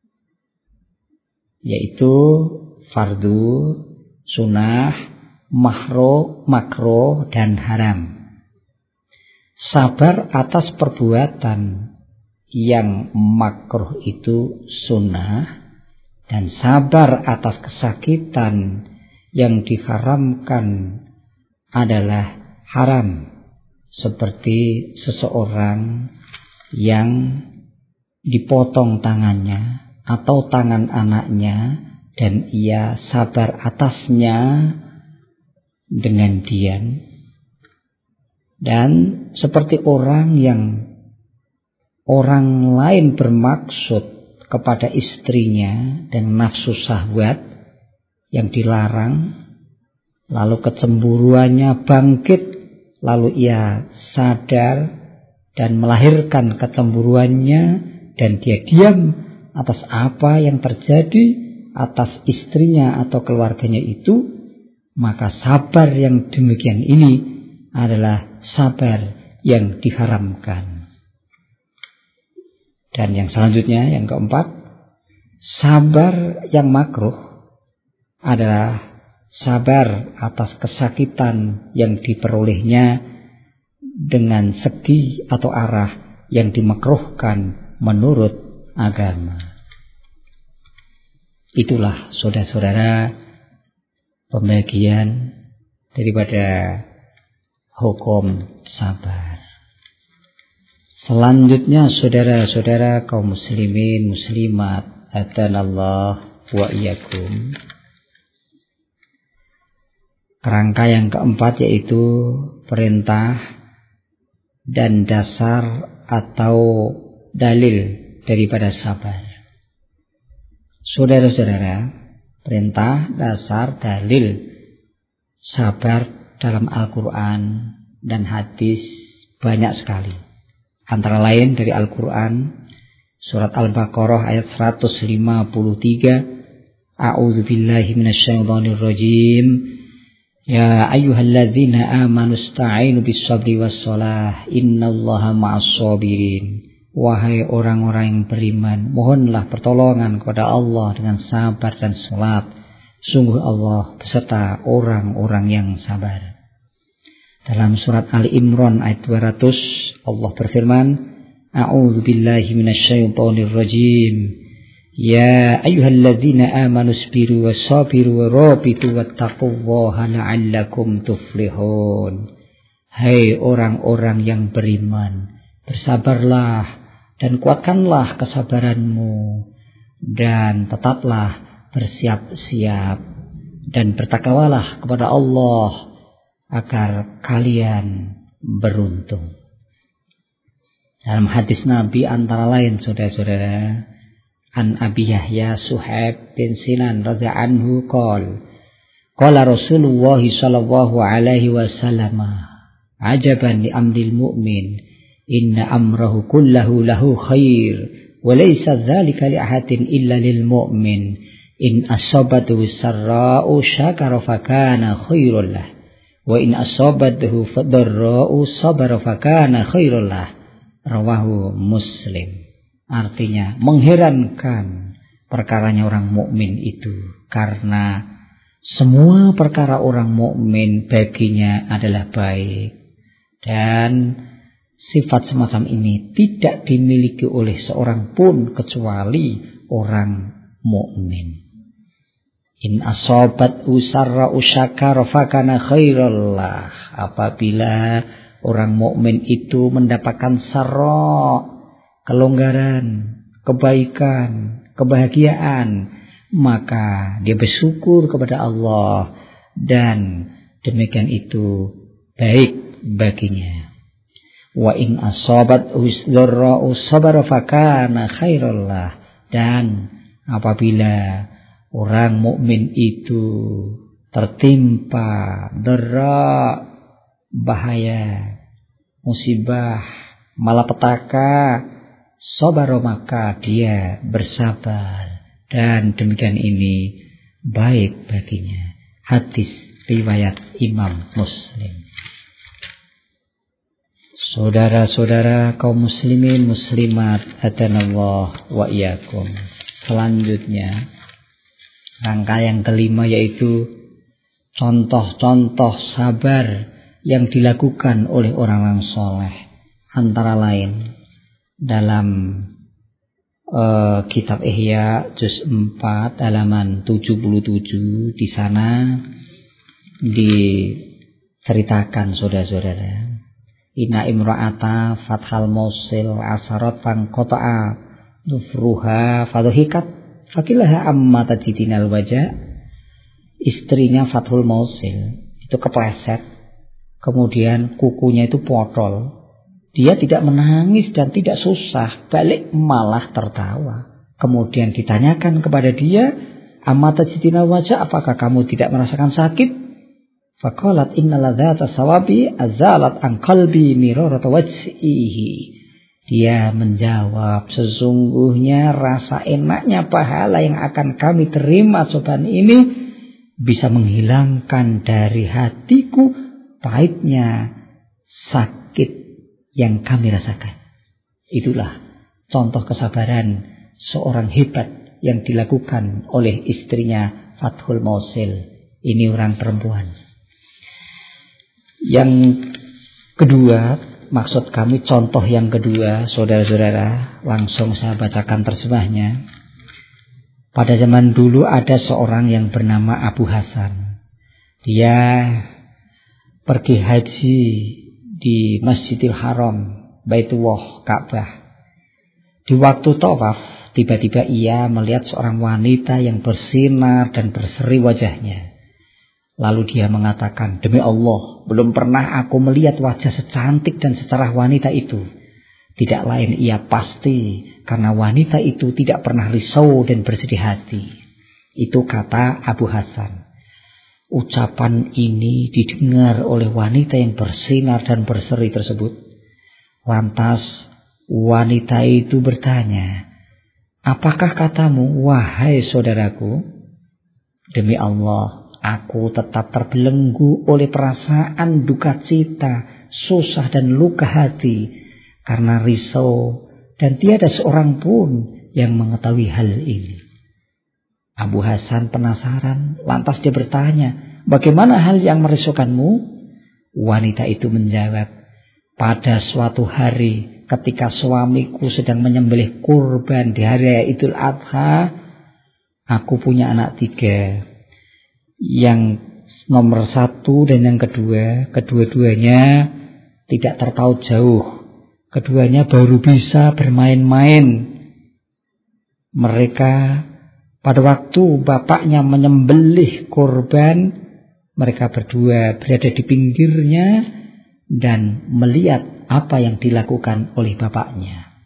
yaitu fardu, sunnah, mahro, makro, dan haram. Sabar atas perbuatan yang makruh itu sunnah, dan sabar atas kesakitan yang diharamkan adalah haram, seperti seseorang yang dipotong tangannya atau tangan anaknya dan ia sabar atasnya dengan diam, dan seperti orang yang orang lain bermaksud kepada istrinya dan nafsu syahwat yang dilarang, lalu kecemburuannya bangkit, lalu ia sadar dan melahirkan kecemburuannya dan dia diam atas apa yang terjadi atas istrinya atau keluarganya itu, maka sabar yang demikian ini adalah sabar yang diharamkan. Dan yang selanjutnya, yang keempat, sabar yang makruh adalah sabar atas kesakitan yang diperolehnya dengan segi atau arah yang dimakruhkan menurut agama. Itulah saudara-saudara pembagian daripada hukum sabar. Selanjutnya saudara-saudara kaum muslimin muslimat, hadanallah wa iyyakum. Kerangka yang keempat yaitu perintah dan dasar atau dalil daripada sabar. Saudara-saudara, perintah, dasar, dalil sabar dalam Al-Quran dan hadis banyak sekali. Antara lain dari Al-Quran, surat Al-Baqarah ayat seratus lima puluh tiga, A'udzubillahi minasyaitonir rajim. Ya ayyuhalladzina amanu ista'inu bis-sabri was-shalah innallaha ma'as-sabirin. Wahai orang-orang yang beriman, mohonlah pertolongan kepada Allah dengan sabar dan salat. Sungguh Allah beserta orang-orang yang sabar. Dalam surat Ali Imran ayat dua ratus, Allah berfirman, A'udzubillahi minasyaitonir rajim. Ya ayyuhalladzina amanu isbiru wassabiru warabitu wattaqullaha la'allakum tuflihun. Hai orang-orang yang beriman, bersabarlah dan kuatkanlah kesabaranmu dan tetaplah bersiap-siap dan bertakwalah kepada Allah agar kalian beruntung. Dalam hadis Nabi antara lain saudara-saudara, An Abi Yahya Suhaib bin Sinan radhiyallahu anhu qol qala Rasulullah sallallahu alaihi wasallam ajaban li amril mu'min inna amrahu kullahu lahu khair wa laysa dzalika li ahadin illa lil mu'min in asabathu sarra'u syakara fakana khairul lah wa in asabathu fadarra'u sabara fakana khairul lah. Rawahu Muslim. Artinya mengherankan perkaranya orang mukmin itu, karena semua perkara orang mukmin baginya adalah baik, dan sifat semacam ini tidak dimiliki oleh seorang pun kecuali orang mukmin. In asobat usarra usyakara fakana khairullah. Apabila orang mukmin itu mendapatkan sarra, kelonggaran, kebaikan, kebahagiaan, maka dia bersyukur kepada Allah dan demikian itu baik baginya. Wa in asabat usdarra sabara fakana khairullah. Dan apabila orang mukmin itu tertimpa dera, bahaya, musibah, malapetaka, sabar maka dia bersabar dan demikian ini baik baginya. Hadis riwayat Imam Muslim. Saudara-saudara kaum muslimin muslimat, hadanallah wa iyyakum. Selanjutnya rangka yang kelima yaitu contoh-contoh sabar yang dilakukan oleh orang-orang soleh. Antara lain dalam uh, kitab Ihya juz empat halaman tujuh puluh tujuh, di sana diceritakan saudara-saudara, inna imra'ata fathal mausil asarat fangqata'a nufruha fadhuhikat fakilaha amma tajidinal wajah. Istrinya Fathul Mausil itu kepleset, kemudian kukunya itu potol. Dia tidak menangis dan tidak susah, balik malah tertawa. Kemudian ditanyakan kepada dia, amma tajidinal wajah, apakah kamu tidak merasakan sakit? Faqalat innal ladzata sawabi azalat an qalbi mirarata wajhihi. Dia menjawab, sesungguhnya rasa enaknya pahala yang akan kami terima cobaan ini bisa menghilangkan dari hatiku pahitnya sakit yang kami rasakan. Itulah contoh kesabaran seorang hebat yang dilakukan oleh istrinya Fathul Mausil. Ini orang perempuan. Yang kedua, maksud kami contoh yang kedua, saudara-saudara, langsung saya bacakan terjemahnya. Pada zaman dulu ada seorang yang bernama Abu Hasan. Dia pergi haji di Masjidil Haram, Baitullah, Ka'bah. Di waktu tawaf, tiba-tiba ia melihat seorang wanita yang bersinar dan berseri wajahnya. Lalu dia mengatakan, demi Allah, belum pernah aku melihat wajah secantik dan secerah wanita itu. Tidak lain ia pasti karena wanita itu tidak pernah risau dan bersedih hati. Itu kata Abu Hasan. Ucapan ini didengar oleh wanita yang bersinar dan berseri tersebut. Lantas wanita itu bertanya, apakah katamu, wahai saudaraku? Demi Allah, aku tetap terbelenggu oleh perasaan duka cita, susah dan luka hati karena risau, dan tiada seorang pun yang mengetahui hal ini. Abu Hasan penasaran, lantas dia bertanya, bagaimana hal yang merisaukanmu? Wanita itu menjawab, pada suatu hari ketika suamiku sedang menyembelih kurban di hari Idul Adha, aku punya anak tiga. Yang nomor satu dan yang kedua, kedua-duanya tidak terpaut jauh. Keduanya baru bisa bermain-main. Mereka pada waktu bapaknya menyembelih kurban, mereka berdua berada di pinggirnya dan melihat apa yang dilakukan oleh bapaknya.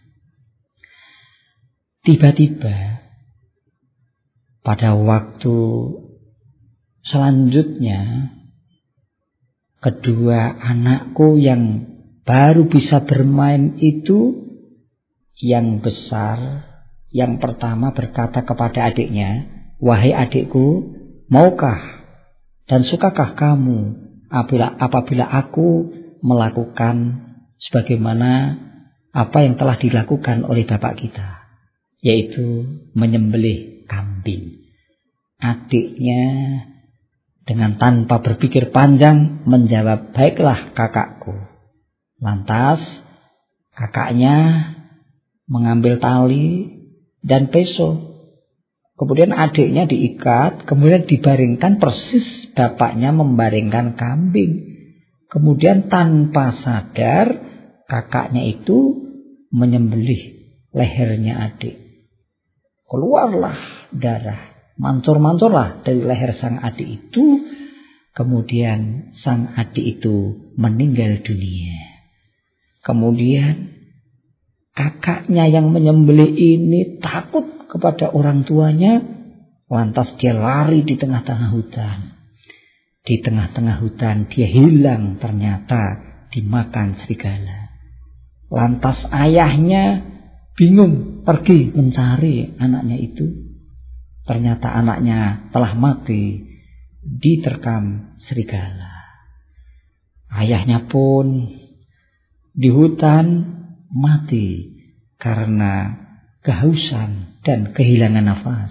Tiba-tiba pada waktu selanjutnya, kedua anakku yang baru bisa bermain itu, yang besar, yang pertama berkata kepada adiknya, wahai adikku, maukah dan sukakah kamu apabila, apabila aku melakukan sebagaimana apa yang telah dilakukan oleh bapak kita, yaitu menyembelih kambing. Adiknya dengan tanpa berpikir panjang menjawab, baiklah kakakku. Lantas kakaknya mengambil tali dan peso. Kemudian adiknya diikat, kemudian dibaringkan persis bapaknya membaringkan kambing. Kemudian tanpa sadar kakaknya itu menyembelih lehernya adik. Keluarlah darah, mancur-mancurlah dari leher sang adik itu. Kemudian sang adik itu meninggal dunia. Kemudian kakaknya yang menyembelih ini takut kepada orang tuanya. Lantas dia lari di tengah-tengah hutan. Di tengah-tengah hutan dia hilang, ternyata dimakan serigala. Lantas ayahnya bingung pergi mencari anaknya itu. Ternyata anaknya telah mati diterkam serigala. Ayahnya pun di hutan mati karena kehausan dan kehilangan nafas.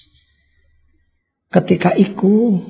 Ketika itu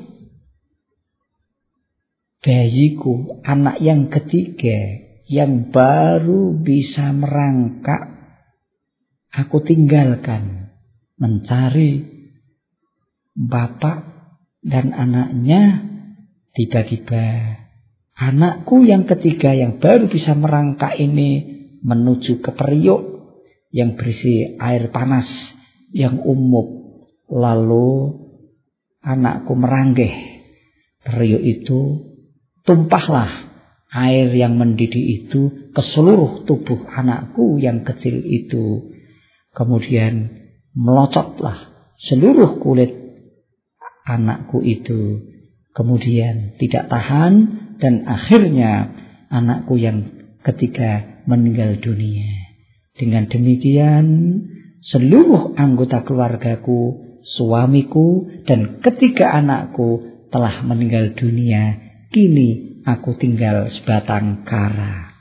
bayiku, anak yang ketiga yang baru bisa merangkak, aku tinggalkan mencari bapak dan anaknya. Tiba-tiba anakku yang ketiga yang baru bisa merangkak ini menuju ke periuk yang berisi air panas yang umum. Lalu anakku meranggeh. Periuk itu tumpahlah air yang mendidih itu ke seluruh tubuh anakku yang kecil itu. Kemudian melocotlah seluruh kulit anakku itu. Kemudian tidak tahan dan akhirnya anakku yang ketiga meninggal dunia. Dengan demikian seluruh anggota keluargaku, suamiku, dan ketiga anakku telah meninggal dunia. Kini aku tinggal sebatang kara.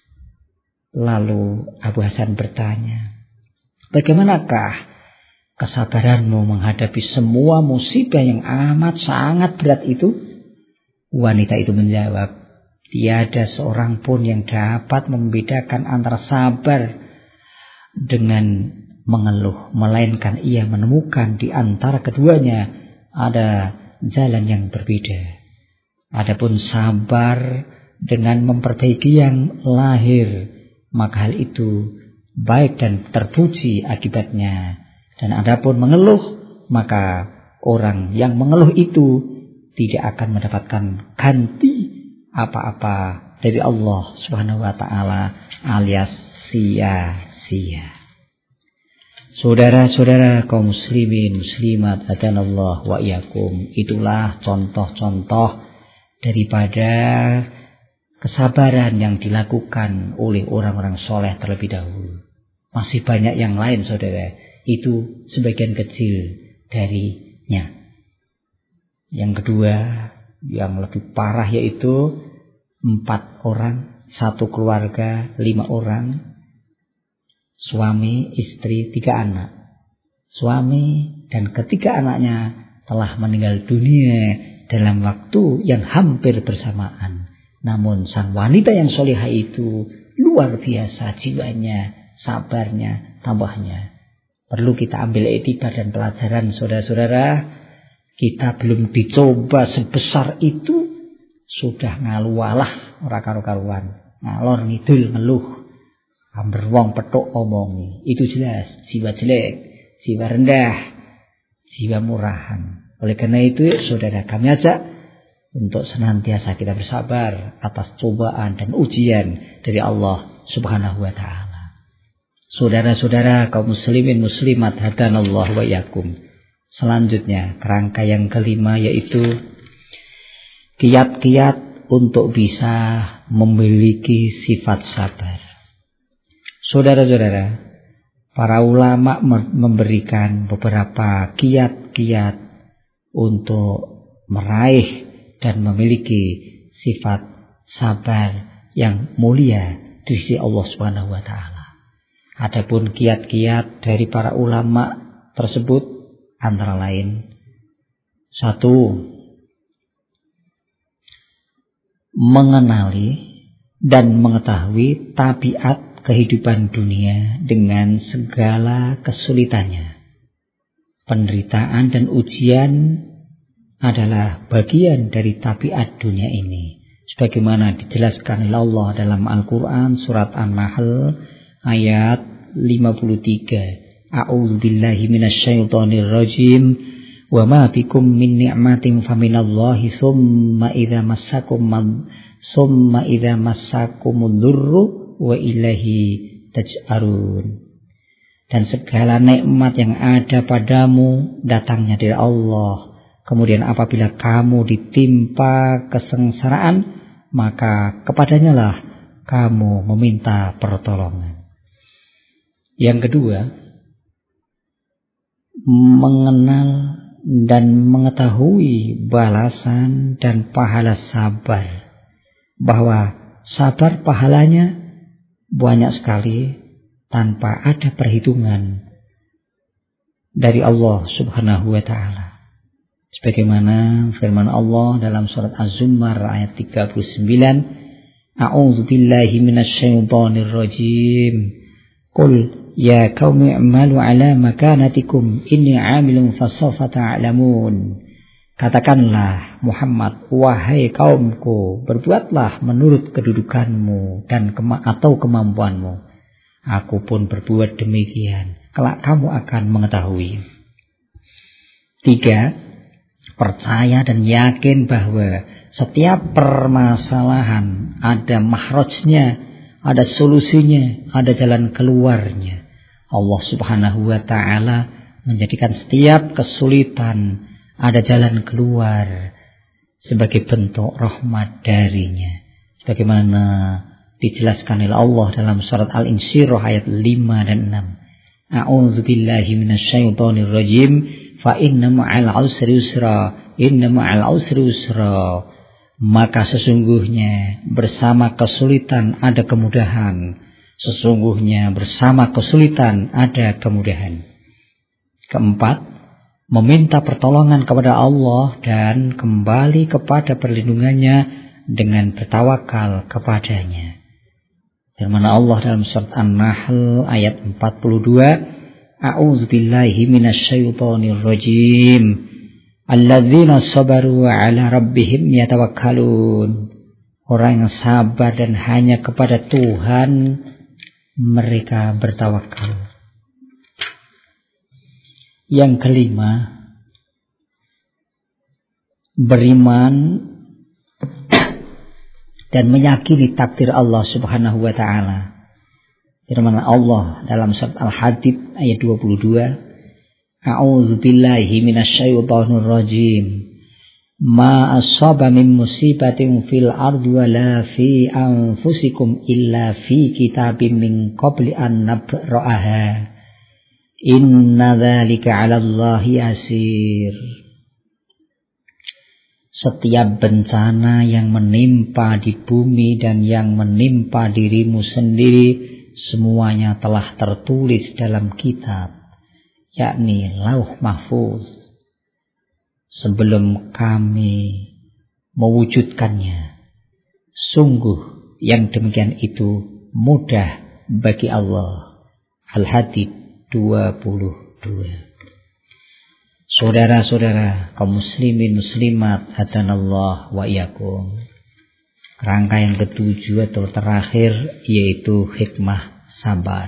Lalu Abu Hasan bertanya, bagaimanakah kesabaranmu menghadapi semua musibah yang amat sangat berat itu? Wanita itu menjawab, tiada seorang pun yang dapat membedakan antara sabar dengan mengeluh, melainkan ia menemukan di antara keduanya ada jalan yang berbeda. Adapun sabar dengan memperbaiki yang lahir, maka hal itu baik dan terpuji akibatnya. Dan adapun mengeluh, maka orang yang mengeluh itu tidak akan mendapatkan ganti apa-apa dari Allah Subhanahu wa taala, alias sia-sia. Saudara-saudara kaum muslimin muslimat hadanallah wa iyyakum, itulah contoh-contoh daripada kesabaran yang dilakukan oleh orang-orang soleh terlebih dahulu. Masih banyak yang lain saudara, itu sebagian kecil darinya. Yang kedua, yang lebih parah yaitu empat orang, satu keluarga, lima orang, suami, istri, tiga anak. Suami dan ketiga anaknya telah meninggal dunia dalam waktu yang hampir bersamaan. Namun sang wanita yang solehah itu luar biasa jiwanya, sabarnya, tambahnya. Perlu kita ambil iktibar dan pelajaran saudara-saudara. Kita belum dicoba sebesar itu sudah ngalualah ora karo-karuan, ngalor ngidul ngeluh, amber wong petuk omongi. Itu jelas jiwa jelek, jiwa rendah, jiwa murahan. Oleh karena itu saudara, kami ajak untuk senantiasa kita bersabar atas cobaan dan ujian dari Allah Subhanahu wa taala. Saudara-saudara kaum muslimin muslimat hadanallah wa iyyakum. Selanjutnya kerangka yang kelima yaitu kiat-kiat untuk bisa memiliki sifat sabar. Saudara-saudara, para ulama memberikan beberapa kiat-kiat untuk meraih dan memiliki sifat sabar yang mulia di sisi Allah Subhanahu wa taala. Adapun kiat-kiat dari para ulama tersebut antara lain, satu, mengenali dan mengetahui tabiat kehidupan dunia dengan segala kesulitannya. Penderitaan dan ujian adalah bagian dari tabiat dunia ini. Sebagaimana dijelaskan oleh Allah dalam Al-Quran surat An-Nahl ayat lima puluh tiga. A'udzu billahi minasyaitonir rajim. Wa ma bikum min ni'matin faminallahi summa idza massakum summa idza massakumud dzurru wa ilaihi taj'arun. Dan segala nikmat yang ada padamu datangnya dari Allah. Kemudian apabila kamu ditimpa kesengsaraan, maka kepadanya lah kamu meminta pertolongan. Yang kedua, mengenal dan mengetahui balasan dan pahala sabar. Bahwa sabar pahalanya banyak sekali tanpa ada perhitungan dari Allah Subhanahu wa taala. Sebagaimana firman Allah dalam surat Az-Zumar ayat tiga puluh sembilan, A'udzu billahi minasyaitonir rajim. Qul ya qaumi i'malu ala makanatikum inni 'amilun fasawfa ta'lamun. Katakanlah Muhammad, wahai kaumku, berbuatlah menurut kedudukanmu dan kema- atau kemampuanmu. Aku pun berbuat demikian. Kelak kamu akan mengetahui. Tiga, percaya dan yakin bahwa setiap permasalahan ada makhrajnya, ada solusinya, ada jalan keluarnya. Allah Subhanahu wa taala menjadikan setiap kesulitan ada jalan keluar sebagai bentuk rahmat darinya. Sebagaimana dijelaskan oleh Allah dalam surat Al-Insyirah ayat lima dan enam. A'udzubillahi minasyaitonir rajim. Fa inna ma'al usri yusra. Inna ma'al usri yusra. Maka sesungguhnya bersama kesulitan ada kemudahan. Sesungguhnya bersama kesulitan ada kemudahan. Keempat, meminta pertolongan kepada Allah dan kembali kepada perlindungannya dengan bertawakal kepadanya. Firman Allah dalam surat An-Nahl ayat empat puluh dua, A'udzubillahi minasyaitonir rajim. Alladzina sabaru 'ala rabbihim yatawakkalun. Orang yang sabar dan hanya kepada Tuhan mereka bertawakal. Yang kelima, beriman dan meyakini takdir Allah Subhanahu wa taala. Firman Allah dalam surat Al-Hadid ayat dua puluh dua, A'udzubillahi minasyaitonir rajim. Ma asaba min musibatin fil ardi wala fi anfusikum illa fi kitabim min qabli an nabra'aha. Inna dzalika 'alallahi yasir. Setiap bencana yang menimpa di bumi dan yang menimpa dirimu sendiri, semuanya telah tertulis dalam kitab, yakni Lauh Mahfuz, sebelum kami mewujudkannya. Sungguh yang demikian itu mudah bagi Allah. Al-Hadid dua puluh dua. Saudara-saudara kaum muslimin muslimat hadanallah wa iyyakum. Rangka yang ketujuh atau terakhir yaitu hikmah sabar.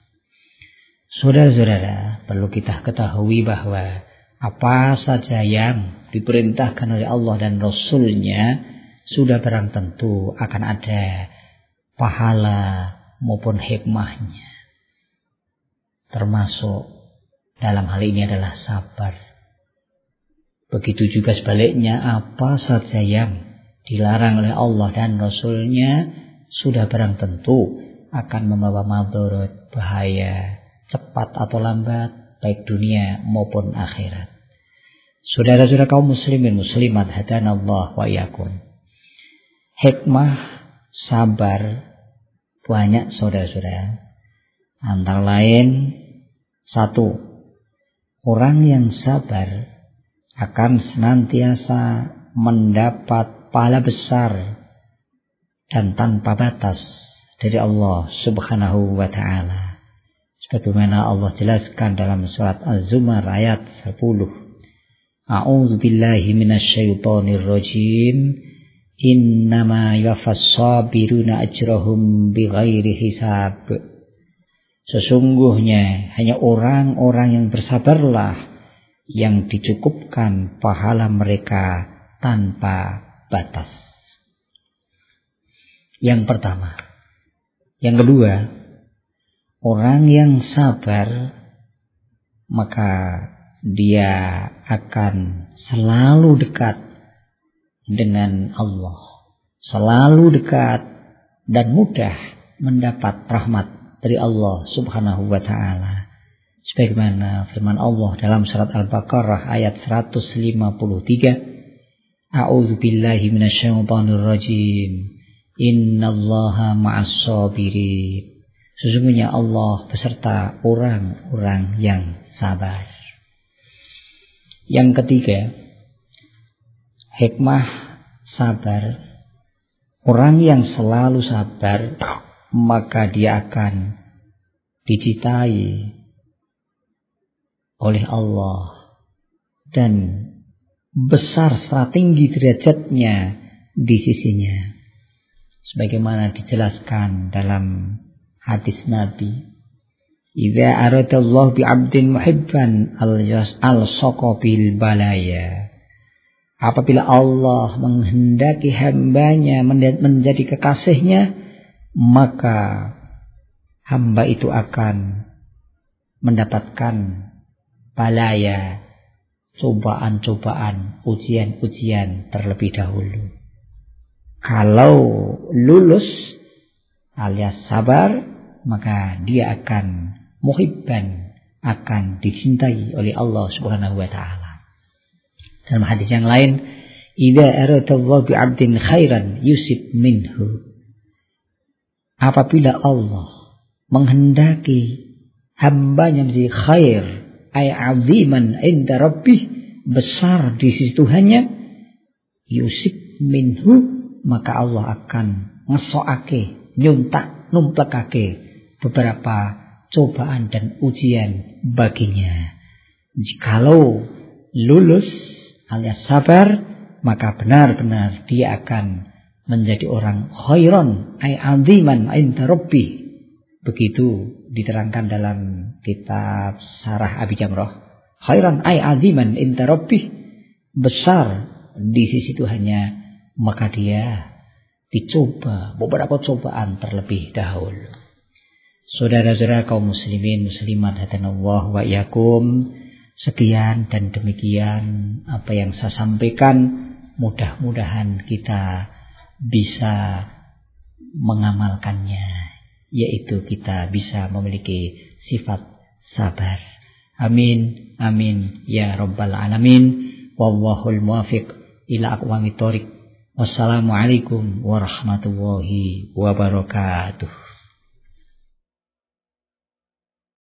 Saudara-saudara, perlu kita ketahui bahwa apa saja yang diperintahkan oleh Allah dan Rasul-Nya sudah barang tentu akan ada pahala maupun hikmahnya. Termasuk dalam hal ini adalah sabar. Begitu juga sebaliknya, apa saja yang dilarang oleh Allah dan Rasul-Nya sudah barang tentu akan membawa madarat, bahaya, cepat atau lambat, baik dunia maupun akhirat. Saudara-saudara kaum muslimin muslimat hadanallah wa iyyakum. Hikmah sabar banyak saudara-saudara. Antara lain, satu, orang yang sabar akan senantiasa mendapat pahala besar dan tanpa batas dari Allah Subhanahu wa taala. Sebagaimana Allah jelaskan dalam surat Az-Zumar ayat sepuluh. A'udzubillahi minasyaitonir rajim. Innama yuwaffas sabiruna ajrahum bighairi hisab. Sesungguhnya hanya orang-orang yang bersabarlah yang dicukupkan pahala mereka tanpa batas. Yang pertama. Yang kedua, orang yang sabar maka dia akan selalu dekat dengan Allah, selalu dekat dan mudah mendapat rahmat dari Allah Subhanahu wa taala. Sebagaimana firman Allah dalam surat Al-Baqarah ayat seratus lima puluh tiga, A'udzubillahi minasyaitonir rajim. Innallaha ma'as sabirin. Sesungguhnya Allah beserta orang-orang yang sabar. Yang ketiga, hikmah sabar. Orang yang selalu sabar maka dia akan dicintai oleh Allah dan besar serta tinggi derajatnya di sisinya. Sebagaimana dijelaskan dalam hadis Nabi, idza aradallahu bi 'abdin muhibban al-saqa bil balaya. Apabila Allah menghendaki hambanya menjadi kekasihnya, maka hamba itu akan mendapatkan balaya, cobaan-cobaan, ujian-ujian terlebih dahulu. Kalau lulus, alias sabar, maka dia akan muhibban, akan dicintai oleh Allah Subhanahu wa taala. Dalam hadis yang lain, idza aradallahu bi'abdin khairan yusib minhu. Apabila Allah menghendaki hambanya menjadi khair, ay aziman inda rabbih, besar di sisi Tuhannya, yusib minhu, maka Allah akan ngesokake, nyuntak, numplekake beberapa cobaan dan ujian baginya. Jikalau lulus alias sabar, maka benar-benar dia akan menjadi orang khairan ay aziman inda rabbih. Begitu diterangkan dalam kitab Sarah Abi Jamrah. Khairan ay aziman inda rabbih, besar di sisi Tuhannya, maka dia dicoba beberapa cobaan terlebih dahulu. Saudara-saudara kaum muslimin muslimat hadanallah wa iyyakum, sekian dan demikian apa yang saya sampaikan. Mudah-mudahan kita bisa mengamalkannya, yaitu kita bisa memiliki sifat sabar. Amin, amin ya rabbal alamin. Wallahul muwaffiq ila aqwamit thoriq. Wassalamualaikum warahmatullahi wabarakatuh.